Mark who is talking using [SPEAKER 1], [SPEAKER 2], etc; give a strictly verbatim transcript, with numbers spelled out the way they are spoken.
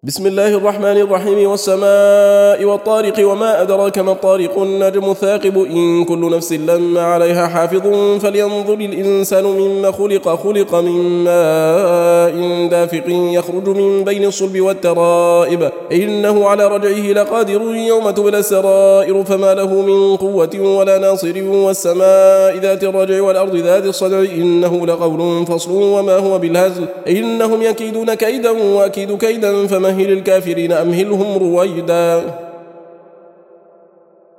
[SPEAKER 1] بسم الله الرحمن الرحيم والسماء والطارق وما أدراك ما الطارق النجم الثاقب إن كل نفس لما عليها حافظ فلينظر الإنسان مما خلق خلق من ماء دافق يخرج من بين الصلب والترائب إنه على رجعه لقادر يوم تبلى السرائر فما له من قوة ولا ناصر والسماء ذات الرجع والأرض ذات الصدع إنه لقول فصل وما هو بالهزل إنهم يكيدون كيدا وأكيد كيدا فمهل الكافرين أمهلهم رويدا.